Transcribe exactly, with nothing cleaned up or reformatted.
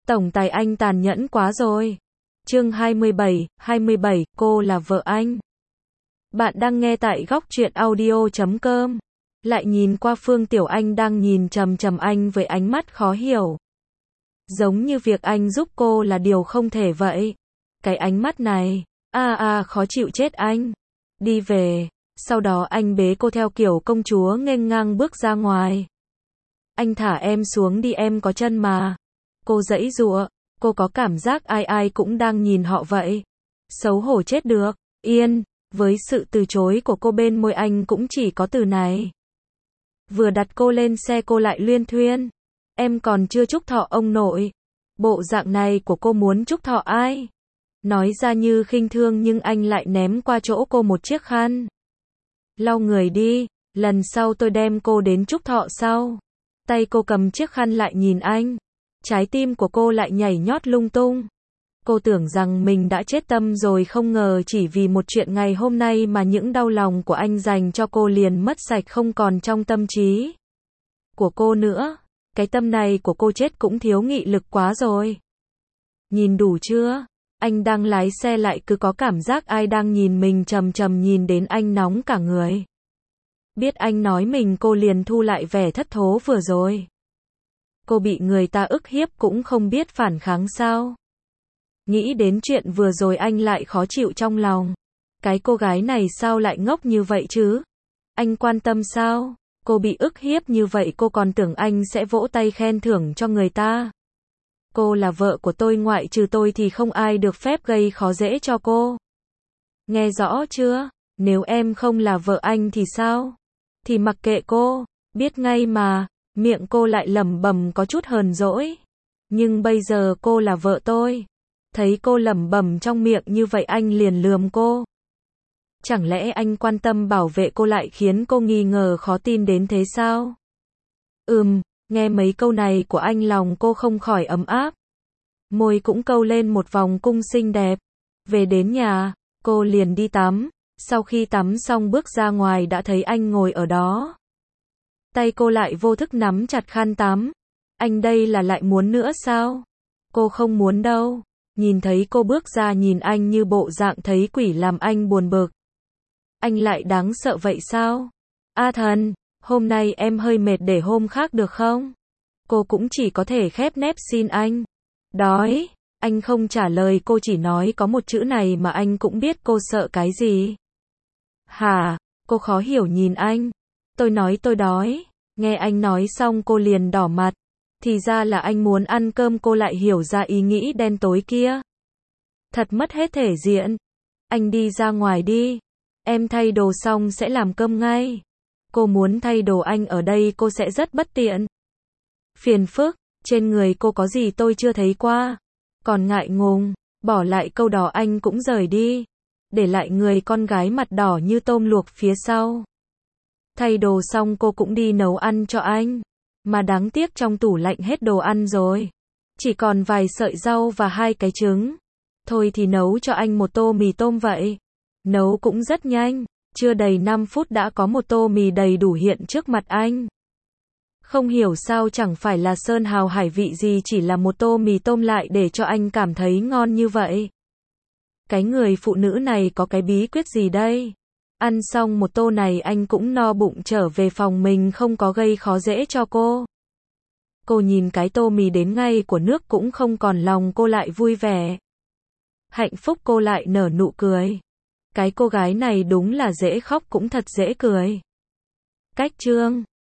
Tổng tài anh tàn nhẫn quá rồi. Chương hai mươi bảy, hai mươi bảy, cô là vợ anh. Bạn đang nghe tại góc truyện audio chấm com. Lại nhìn qua Phương Tiểu Anh đang nhìn chằm chằm anh với ánh mắt khó hiểu. Giống như việc anh giúp cô là điều không thể vậy. Cái ánh mắt này, a a khó chịu chết anh. Đi về, sau đó anh bế cô theo kiểu công chúa nghênh ngang bước ra ngoài. Anh thả em xuống đi, em có chân mà. Cô giãy giụa, cô có cảm giác ai ai cũng đang nhìn họ vậy. Xấu hổ chết được, yên, với sự từ chối của cô bên môi anh cũng chỉ có từ này. Vừa đặt cô lên xe cô lại luyên thuyên. Em còn chưa chúc thọ ông nội. Bộ dạng này của cô muốn chúc thọ ai? Nói ra như khinh thương nhưng anh lại ném qua chỗ cô một chiếc khăn. Lau người đi, lần sau tôi đem cô đến chúc thọ sau. Tay cô cầm chiếc khăn lại nhìn anh. Trái tim của cô lại nhảy nhót lung tung. Cô tưởng rằng mình đã chết tâm rồi, không ngờ chỉ vì một chuyện ngày hôm nay mà những đau lòng của anh dành cho cô liền mất sạch không còn trong tâm trí của cô nữa. Cái tâm này của cô chết cũng thiếu nghị lực quá rồi. Nhìn đủ chưa? Anh đang lái xe lại cứ có cảm giác ai đang nhìn mình chằm chằm, nhìn đến anh nóng cả người. Biết anh nói mình, cô liền thu lại vẻ thất thố vừa rồi. Cô bị người ta ức hiếp cũng không biết phản kháng sao? Nghĩ đến chuyện vừa rồi anh lại khó chịu trong lòng. Cái cô gái này sao lại ngốc như vậy chứ? Anh quan tâm sao? Cô bị ức hiếp như vậy cô còn tưởng anh sẽ vỗ tay khen thưởng cho người ta. Cô là vợ của tôi, ngoại trừ tôi thì không ai được phép gây khó dễ cho cô. Nghe rõ chưa? Nếu em không là vợ anh thì sao? Thì mặc kệ cô, biết ngay mà. Miệng cô lại lẩm bẩm có chút hờn dỗi. Nhưng bây giờ cô là vợ tôi. Thấy cô lẩm bẩm trong miệng như vậy anh liền lườm cô. Chẳng lẽ anh quan tâm bảo vệ cô lại khiến cô nghi ngờ khó tin đến thế sao? Ừm, nghe mấy câu này của anh lòng cô không khỏi ấm áp. Môi cũng câu lên một vòng cung xinh đẹp. Về đến nhà, cô liền đi tắm. Sau khi tắm xong bước ra ngoài đã thấy anh ngồi ở đó. Tay cô lại vô thức nắm chặt khăn tắm. Anh đây là lại muốn nữa sao? Cô không muốn đâu. Nhìn thấy cô bước ra nhìn anh như bộ dạng thấy quỷ làm anh buồn bực. Anh lại đáng sợ vậy sao? A thần, hôm nay em hơi mệt, để hôm khác được không? Cô cũng chỉ có thể khép nép xin anh. Đói. Anh không trả lời cô, chỉ nói có một chữ này mà anh cũng biết cô sợ cái gì. Hả? Cô khó hiểu nhìn anh. Tôi nói tôi đói. Nghe anh nói xong cô liền đỏ mặt. Thì ra là anh muốn ăn cơm, cô lại hiểu ra ý nghĩ đen tối kia. Thật mất hết thể diện. Anh đi ra ngoài đi. Em thay đồ xong sẽ làm cơm ngay. Cô muốn thay đồ anh ở đây cô sẽ rất bất tiện. Phiền phức, trên người cô có gì tôi chưa thấy qua. Còn ngại ngùng, bỏ lại câu đó anh cũng rời đi. Để lại người con gái mặt đỏ như tôm luộc phía sau. Thay đồ xong cô cũng đi nấu ăn cho anh. Mà đáng tiếc trong tủ lạnh hết đồ ăn rồi. Chỉ còn vài sợi rau và hai cái trứng. Thôi thì nấu cho anh một tô mì tôm vậy. Nấu cũng rất nhanh. Chưa đầy năm phút đã có một tô mì đầy đủ hiện trước mặt anh. Không hiểu sao, chẳng phải là sơn hào hải vị gì, chỉ là một tô mì tôm lại để cho anh cảm thấy ngon như vậy. Cái người phụ nữ này có cái bí quyết gì đây? Ăn xong một tô này anh cũng no bụng trở về phòng mình, không có gây khó dễ cho cô. Cô nhìn cái tô mì đến ngay của nước cũng không còn, lòng cô lại vui vẻ. Hạnh phúc, cô lại nở nụ cười. Cái cô gái này đúng là dễ khóc cũng thật dễ cười. Cách chương